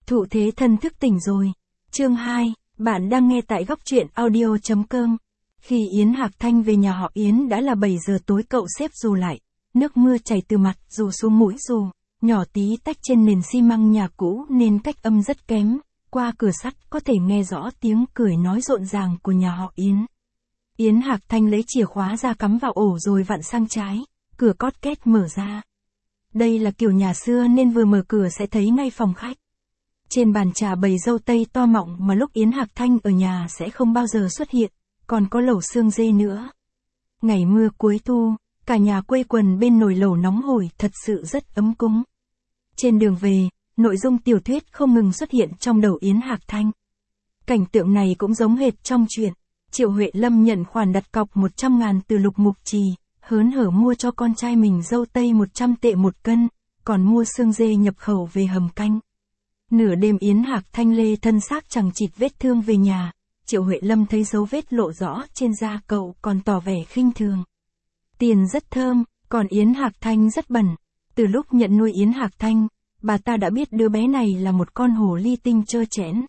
Thụ thế thân thức tỉnh rồi. Chương 2, bạn đang nghe tại góc truyện audio.com. Khi Yến Hạc Thanh về nhà họ Yến đã là 7 giờ tối, cậu xếp dù lại. Nước mưa chảy từ mặt dù xuống mũi dù, nhỏ tí tách trên nền xi măng nhà cũ nên cách âm rất kém. Qua cửa sắt có thể nghe rõ tiếng cười nói rộn ràng của nhà họ Yến. Yến Hạc Thanh lấy chìa khóa ra cắm vào ổ rồi vặn sang trái, cửa cót két mở ra. Đây là kiểu nhà xưa nên vừa mở cửa sẽ thấy ngay phòng khách. Trên bàn trà bày dâu tây to mọng mà lúc Yến Hạc Thanh ở nhà sẽ không bao giờ xuất hiện, còn có lẩu xương dê nữa. Ngày mưa cuối thu, cả nhà quây quần bên nồi lẩu nóng hổi thật sự rất ấm cúng. Trên đường về, nội dung tiểu thuyết không ngừng xuất hiện trong đầu Yến Hạc Thanh. Cảnh tượng này cũng giống hệt trong truyện. Triệu Huệ Lâm nhận khoản đặt cọc 100.000 từ Lục Mục Trì, hớn hở mua cho con trai mình dâu tây 100 tệ một cân, còn mua xương dê nhập khẩu về hầm canh. Nửa đêm Yến Hạc Thanh lê thân xác chẳng chịt vết thương về nhà, Triệu Huệ Lâm thấy dấu vết lộ rõ trên da cậu còn tỏ vẻ khinh thường. Tiền rất thơm, còn Yến Hạc Thanh rất bẩn. Từ lúc nhận nuôi Yến Hạc Thanh, bà ta đã biết đứa bé này là một con hồ ly tinh trơ trẽn.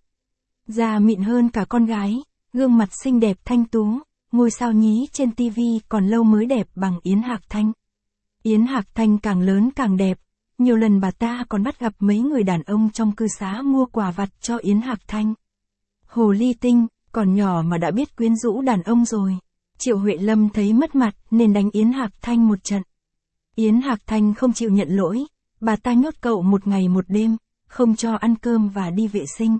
Da mịn hơn cả con gái, gương mặt xinh đẹp thanh tú, ngôi sao nhí trên tivi còn lâu mới đẹp bằng Yến Hạc Thanh. Yến Hạc Thanh càng lớn càng đẹp, nhiều lần bà ta còn bắt gặp mấy người đàn ông trong cư xá mua quà vặt cho Yến Hạc Thanh. Hồ ly tinh, còn nhỏ mà đã biết quyến rũ đàn ông rồi. Triệu Huệ Lâm thấy mất mặt nên đánh Yến Hạc Thanh một trận. Yến Hạc Thanh không chịu nhận lỗi, bà ta nhốt cậu một ngày một đêm, không cho ăn cơm và đi vệ sinh.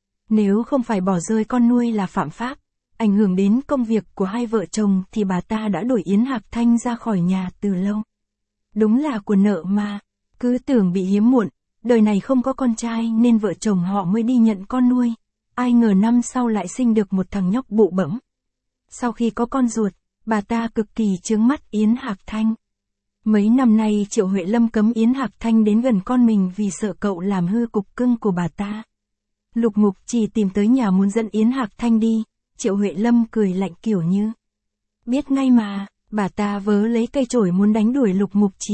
Nếu không phải bỏ rơi con nuôi là phạm pháp, ảnh hưởng đến công việc của hai vợ chồng thì bà ta đã đuổi Yến Hạc Thanh ra khỏi nhà từ lâu. Đúng là của nợ mà, cứ tưởng bị hiếm muộn, đời này không có con trai nên vợ chồng họ mới đi nhận con nuôi. Ai ngờ năm sau lại sinh được một thằng nhóc bụ bẫm. Sau khi có con ruột, bà ta cực kỳ chướng mắt Yến Hạc Thanh. Mấy năm nay Triệu Huệ Lâm cấm Yến Hạc Thanh đến gần con mình vì sợ cậu làm hư cục cưng của bà ta. Lục Mục Trì tìm tới nhà muốn dẫn Yến Hạc Thanh đi, Triệu Huệ Lâm cười lạnh kiểu như biết ngay mà, bà ta vớ lấy cây chổi muốn đánh đuổi Lục Mục Trì.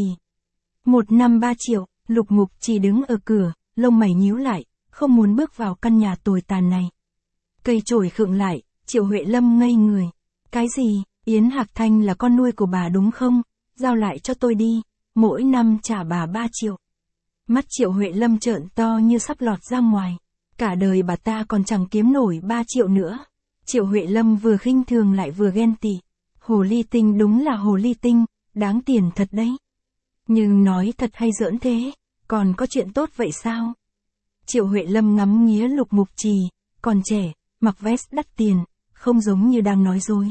1 năm 3 triệu, Lục Mục Trì đứng ở cửa, lông mày nhíu lại, không muốn bước vào căn nhà tồi tàn này. Cây chổi khựng lại, Triệu Huệ Lâm ngây người. Cái gì, Yến Hạc Thanh là con nuôi của bà đúng không? Giao lại cho tôi đi, mỗi năm trả bà 3 triệu. Mắt Triệu Huệ Lâm trợn to như sắp lọt ra ngoài. Cả đời bà ta còn chẳng kiếm nổi 3 triệu nữa. Triệu Huệ Lâm vừa khinh thường lại vừa ghen tị. Hồ ly tinh đúng là hồ ly tinh, đáng tiền thật đấy. Nhưng nói thật hay giỡn thế, còn có chuyện tốt vậy sao? Triệu Huệ Lâm ngắm nghía Lục Mục Trì, còn trẻ, mặc vest đắt tiền, không giống như đang nói dối.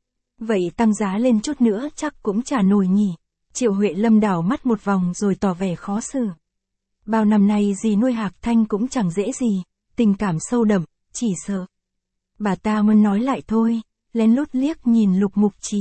Vậy tăng giá lên chút nữa chắc cũng chả nổi nhỉ. Triệu Huệ Lâm đảo mắt một vòng rồi tỏ vẻ khó xử. Bao năm nay dì nuôi Hạc Thanh cũng chẳng dễ gì, tình cảm sâu đậm, chỉ sợ. Bà ta muốn nói lại thôi, lén lút liếc nhìn Lục Mục Trì.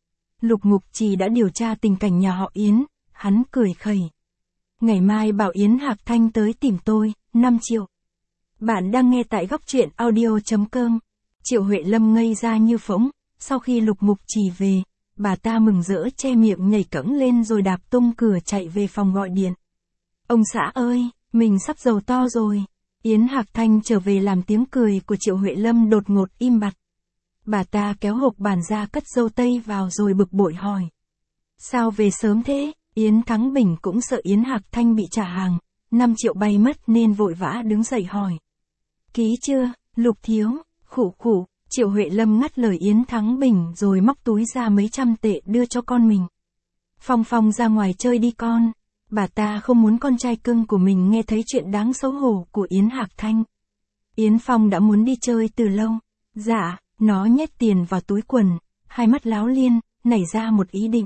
Lục Mục Trì đã điều tra tình cảnh nhà họ Yến, hắn cười khẩy. Ngày mai bảo Yến Hạc Thanh tới tìm tôi, 5 triệu. Bạn đang nghe tại góc truyện audio.com. Triệu Huệ Lâm ngây ra như phỗng, sau khi Lục Mục Trì về, bà ta mừng rỡ che miệng nhảy cẫng lên rồi đạp tung cửa chạy về phòng gọi điện. Ông xã ơi, mình sắp giàu to rồi. Yến Hạc Thanh trở về làm tiếng cười của Triệu Huệ Lâm đột ngột im bặt. Bà ta kéo hộp bàn ra cất dâu tây vào rồi bực bội hỏi. Sao về sớm thế? Yến Thắng Bình cũng sợ Yến Hạc Thanh bị trả hàng, 5 triệu bay mất nên vội vã đứng dậy hỏi. Ký chưa, Lục thiếu, khụ khụ, Triệu Huệ Lâm ngắt lời Yến Thắng Bình rồi móc túi ra mấy trăm tệ đưa cho con mình. Phong Phong ra ngoài chơi đi con. Bà ta không muốn con trai cưng của mình nghe thấy chuyện đáng xấu hổ của Yến Hạc Thanh. Yến Phong đã muốn đi chơi từ lâu. Dạ, nó nhét tiền vào túi quần, hai mắt láo liên, nảy ra một ý định.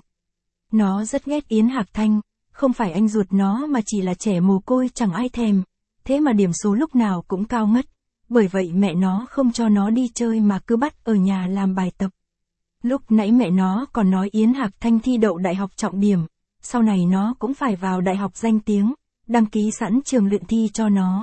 Nó rất ghét Yến Hạc Thanh, không phải anh ruột nó mà chỉ là trẻ mồ côi chẳng ai thèm. Thế mà điểm số lúc nào cũng cao ngất. Bởi vậy mẹ nó không cho nó đi chơi mà cứ bắt ở nhà làm bài tập. Lúc nãy mẹ nó còn nói Yến Hạc Thanh thi đậu đại học trọng điểm. Sau này nó cũng phải vào đại học danh tiếng, đăng ký sẵn trường luyện thi cho nó.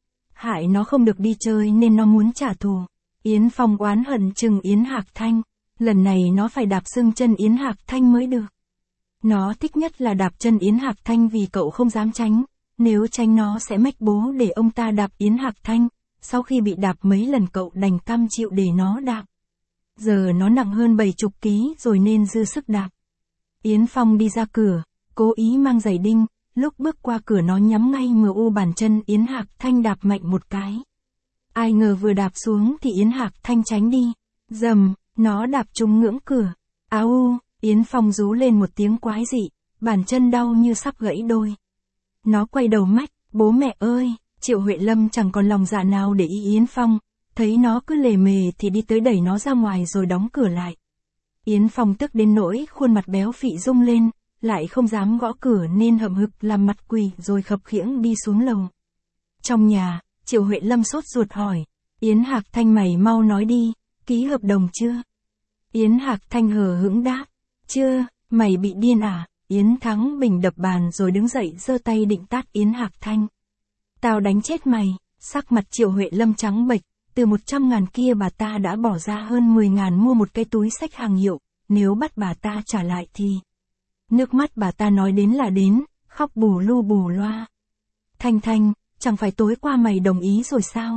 Hại nó không được đi chơi nên nó muốn trả thù. Yến Phong oán hận chừng Yến Hạc Thanh, lần này nó phải đạp xương chân Yến Hạc Thanh mới được. Nó thích nhất là đạp chân Yến Hạc Thanh vì cậu không dám tránh, nếu tránh nó sẽ mách bố để ông ta đạp Yến Hạc Thanh, sau khi bị đạp mấy lần cậu đành cam chịu để nó đạp. Giờ nó nặng hơn 70 kg rồi nên dư sức đạp. Yến Phong đi ra cửa, cố ý mang giày đinh, lúc bước qua cửa nó nhắm ngay MU bàn chân Yến Hạc Thanh đạp mạnh một cái. Ai ngờ vừa đạp xuống thì Yến Hạc Thanh tránh đi. Dầm, nó đạp trúng ngưỡng cửa. Áo, Yến Phong rú lên một tiếng quái dị, bàn chân đau như sắp gãy đôi. Nó quay đầu mách, bố mẹ ơi, Triệu Huệ Lâm chẳng còn lòng dạ nào để ý Yến Phong, thấy nó cứ lề mề thì đi tới đẩy nó ra ngoài rồi đóng cửa lại. Yến Phong tức đến nỗi khuôn mặt béo phị rung lên, lại không dám gõ cửa nên hậm hực làm mặt quỳ rồi khập khiễng đi xuống lầu. Trong nhà, Triệu Huệ Lâm sốt ruột hỏi, Yến Hạc Thanh mày mau nói đi, ký hợp đồng chưa? Yến Hạc Thanh hờ hững đáp, chưa, mày bị điên à? Yến Thắng Bình đập bàn rồi đứng dậy giơ tay định tát Yến Hạc Thanh. Tao đánh chết mày, sắc mặt Triệu Huệ Lâm trắng bệch, từ 100.000 kia bà ta đã bỏ ra hơn 10.000 mua một cái túi xách hàng hiệu, nếu bắt bà ta trả lại thì... Nước mắt bà ta nói đến là đến, khóc bù lu bù loa. Thanh Thanh, chẳng phải tối qua mày đồng ý rồi sao?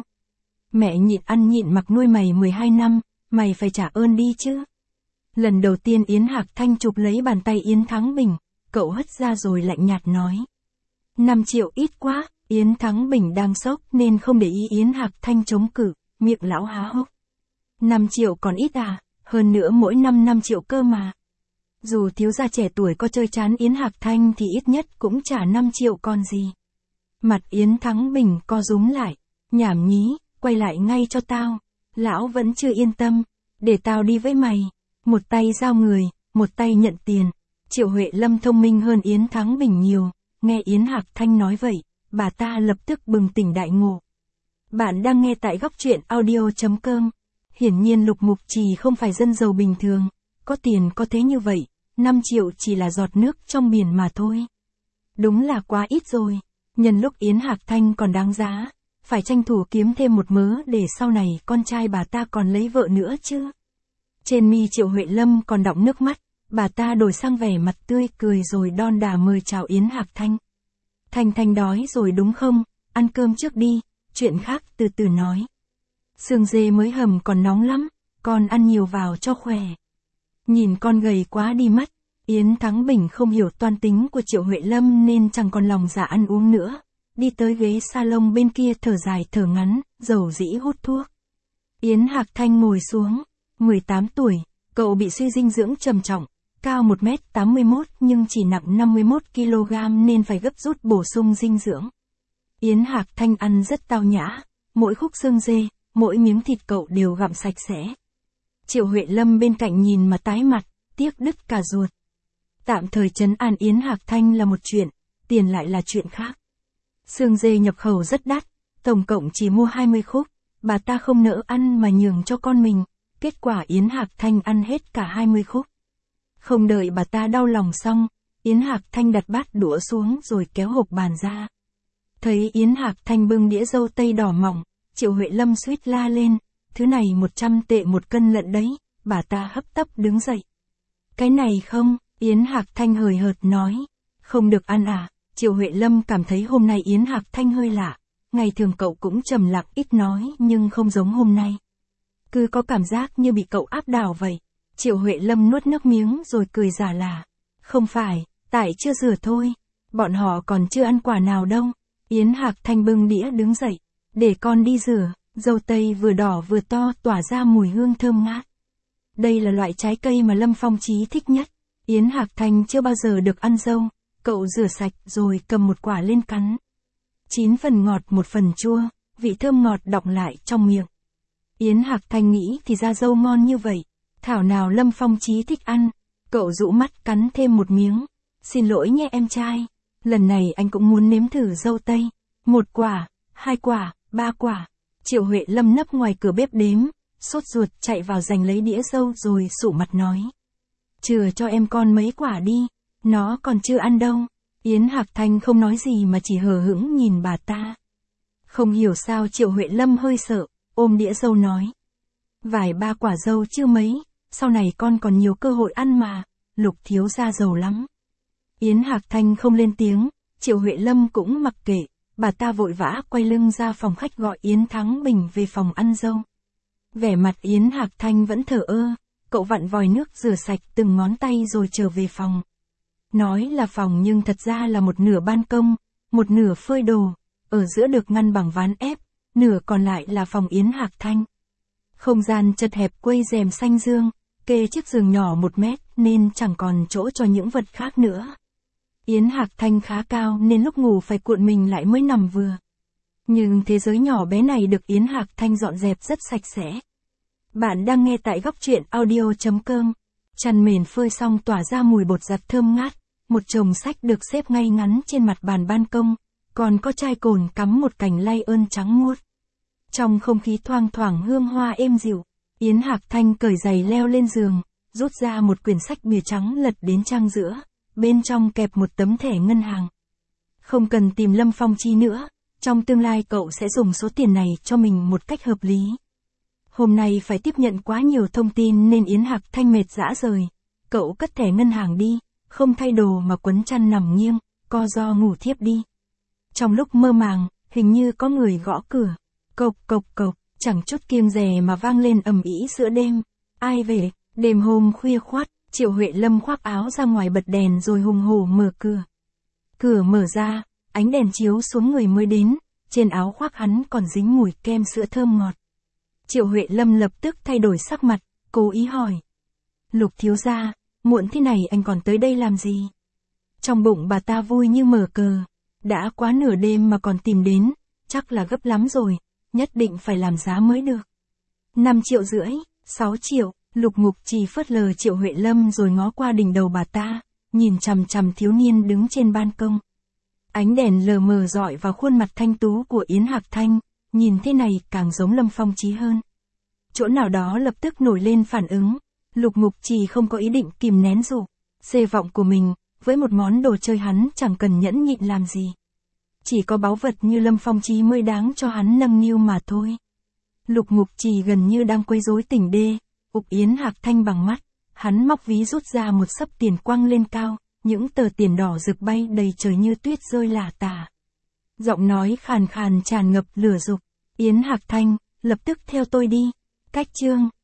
Mẹ nhịn ăn nhịn mặc nuôi mày 12 năm, mày phải trả ơn đi chứ. Lần đầu tiên Yến Hạc Thanh chụp lấy bàn tay Yến Thắng Bình, cậu hất ra rồi lạnh nhạt nói. 5 triệu ít quá, Yến Thắng Bình đang sốc nên không để ý Yến Hạc Thanh chống cự, miệng lão há hốc. 5 triệu còn ít à, hơn nữa mỗi năm 5 triệu cơ mà. Dù thiếu gia trẻ tuổi có chơi chán Yến Hạc Thanh thì ít nhất cũng trả 5 triệu còn gì. Mặt Yến Thắng Bình co rúm lại, nhảm nhí, quay lại ngay cho tao. Lão vẫn chưa yên tâm, để tao đi với mày. Một tay giao người, một tay nhận tiền. Triệu Huệ Lâm thông minh hơn Yến Thắng Bình nhiều, nghe Yến Hạc Thanh nói vậy, bà ta lập tức bừng tỉnh đại ngộ. Bạn đang nghe tại góc truyện audio.com. Hiển nhiên Lục Mục Trì không phải dân giàu bình thường, có tiền có thế như vậy, 5 triệu chỉ là giọt nước trong biển mà thôi. Đúng là quá ít rồi, nhân lúc Yến Hạc Thanh còn đáng giá, phải tranh thủ kiếm thêm một mớ để sau này con trai bà ta còn lấy vợ nữa chứ. Trên mi Triệu Huệ Lâm còn đọng nước mắt, bà ta đổi sang vẻ mặt tươi cười rồi đon đả mời chào Yến Hạc Thanh. Thanh Thanh đói rồi đúng không, ăn cơm trước đi, chuyện khác từ từ nói. Xương dê mới hầm còn nóng lắm, con ăn nhiều vào cho khỏe. Nhìn con gầy quá đi mất, Yến Thắng Bình không hiểu toan tính của Triệu Huệ Lâm nên chẳng còn lòng dạ ăn uống nữa. Đi tới ghế salon bên kia thở dài thở ngắn, dầu dĩ hút thuốc. Yến Hạc Thanh ngồi xuống, 18 tuổi, cậu bị suy dinh dưỡng trầm trọng, cao 1m81 nhưng chỉ nặng 51 kg nên phải gấp rút bổ sung dinh dưỡng. Yến Hạc Thanh ăn rất tao nhã, mỗi khúc xương dê, mỗi miếng thịt cậu đều gặm sạch sẽ. Triệu Huệ Lâm bên cạnh nhìn mà tái mặt, tiếc đứt cả ruột. Tạm thời trấn an Yến Hạc Thanh là một chuyện, tiền lại là chuyện khác. Xương dê nhập khẩu rất đắt, tổng cộng chỉ mua 20 khúc, bà ta không nỡ ăn mà nhường cho con mình, kết quả Yến Hạc Thanh ăn hết cả 20 khúc. Không đợi bà ta đau lòng xong, Yến Hạc Thanh đặt bát đũa xuống rồi kéo hộp bàn ra. Thấy Yến Hạc Thanh bưng đĩa dâu tây đỏ mỏng, Triệu Huệ Lâm suýt la lên, thứ này 100 tệ một cân lận đấy, bà ta hấp tấp đứng dậy. Cái này không, Yến Hạc Thanh hời hợt nói, không được ăn à. Triệu Huệ Lâm cảm thấy hôm nay Yến Hạc Thanh hơi lạ, ngày thường cậu cũng trầm lặng ít nói nhưng không giống hôm nay. Cứ có cảm giác như bị cậu áp đảo vậy. Triệu Huệ Lâm nuốt nước miếng rồi cười giả là, không phải, tại chưa rửa thôi, bọn họ còn chưa ăn quả nào đâu. Yến Hạc Thanh bưng đĩa đứng dậy, để con đi rửa, dâu tây vừa đỏ vừa to tỏa ra mùi hương thơm ngát. Đây là loại trái cây mà Lâm Phong Chí thích nhất. Yến Hạc Thanh chưa bao giờ được ăn dâu. Cậu rửa sạch rồi cầm một quả lên cắn. 9 phần ngọt 1 phần chua, vị thơm ngọt đọng lại trong miệng. Yến Hạc Thanh nghĩ thì ra dâu ngon như vậy, thảo nào Lâm Phong Chí thích ăn. Cậu rũ mắt cắn thêm một miếng. Xin lỗi nhé em trai, lần này anh cũng muốn nếm thử dâu tây. 1 quả, 2 quả, 3 quả. Triệu Huệ Lâm nấp ngoài cửa bếp đếm, sốt ruột chạy vào giành lấy đĩa dâu rồi sụ mặt nói. Chừa cho em con mấy quả đi. Nó còn chưa ăn đâu. Yến Hạc Thanh không nói gì mà chỉ hờ hững nhìn bà ta. Không hiểu sao Triệu Huệ Lâm hơi sợ, ôm đĩa dâu nói. Vài 3 quả dâu chưa mấy, sau này con còn nhiều cơ hội ăn mà, Lục thiếu gia giàu lắm. Yến Hạc Thanh không lên tiếng, Triệu Huệ Lâm cũng mặc kệ, bà ta vội vã quay lưng ra phòng khách gọi Yến Thắng Bình về phòng ăn dâu. Vẻ mặt Yến Hạc Thanh vẫn thờ ơ, cậu vặn vòi nước rửa sạch từng ngón tay rồi trở về phòng. Nói là phòng nhưng thật ra là một nửa ban công, một nửa phơi đồ, ở giữa được ngăn bằng ván ép, nửa còn lại là phòng Yến Hạc Thanh. Không gian chật hẹp quây rèm xanh dương, kê chiếc giường nhỏ 1 mét nên chẳng còn chỗ cho những vật khác nữa. Yến Hạc Thanh khá cao nên lúc ngủ phải cuộn mình lại mới nằm vừa. Nhưng thế giới nhỏ bé này được Yến Hạc Thanh dọn dẹp rất sạch sẽ. Bạn đang nghe tại góc truyện audio.com. Chăn mền phơi xong tỏa ra mùi bột giặt thơm ngát, một chồng sách được xếp ngay ngắn trên mặt bàn ban công, còn có chai cồn cắm một cành lay ơn trắng muốt. Trong không khí thoang thoảng hương hoa êm dịu, Yến Hạc Thanh cởi giày leo lên giường, rút ra một quyển sách bìa trắng lật đến trang giữa, bên trong kẹp một tấm thẻ ngân hàng. Không cần tìm Lâm Phong Chi nữa, trong tương lai cậu sẽ dùng số tiền này cho mình một cách hợp lý. Hôm nay phải tiếp nhận quá nhiều thông tin nên Yến Hạc Thanh mệt rã rời. Cậu cất thẻ ngân hàng đi, không thay đồ mà quấn chăn nằm nghiêng, co ro ngủ thiếp đi. Trong lúc mơ màng, hình như có người gõ cửa. Cộc cộc cộc, chẳng chút kiêng dè mà vang lên ầm ĩ giữa đêm. Ai về? Đêm hôm khuya khoắt, Triệu Huệ Lâm khoác áo ra ngoài bật đèn rồi hùng hổ mở cửa. Cửa mở ra, ánh đèn chiếu xuống người mới đến, trên áo khoác hắn còn dính mùi kem sữa thơm ngọt. Triệu Huệ Lâm lập tức thay đổi sắc mặt, cố ý hỏi. Lục thiếu gia, muộn thế này anh còn tới đây làm gì? Trong bụng bà ta vui như mở cờ. Đã quá nửa đêm mà còn tìm đến, chắc là gấp lắm rồi, nhất định phải làm giá mới được. 5,5 triệu, 6 triệu, Lục Ngục Trì phớt lờ Triệu Huệ Lâm rồi ngó qua đỉnh đầu bà ta, nhìn chằm chằm thiếu niên đứng trên ban công. Ánh đèn lờ mờ rọi vào khuôn mặt thanh tú của Yến Hạc Thanh, nhìn thế này càng giống Lâm Phong Chí hơn. Chỗ nào đó lập tức nổi lên phản ứng, Lục Ngục Trì không có ý định kìm nén dục xê vọng của mình, với một món đồ chơi hắn chẳng cần nhẫn nhịn làm gì. Chỉ có báu vật như Lâm Phong Chí mới đáng cho hắn nâng niu mà thôi. Lục Ngục Trì gần như đang quấy rối tỉnh đê, ụp Yến Hạc Thanh bằng mắt, hắn móc ví rút ra một xấp tiền quăng lên cao, những tờ tiền đỏ rực bay đầy trời như tuyết rơi lả tả. Giọng nói khàn khàn tràn ngập lửa dục, Yến Hạc Thanh, lập tức theo tôi đi. Cách chương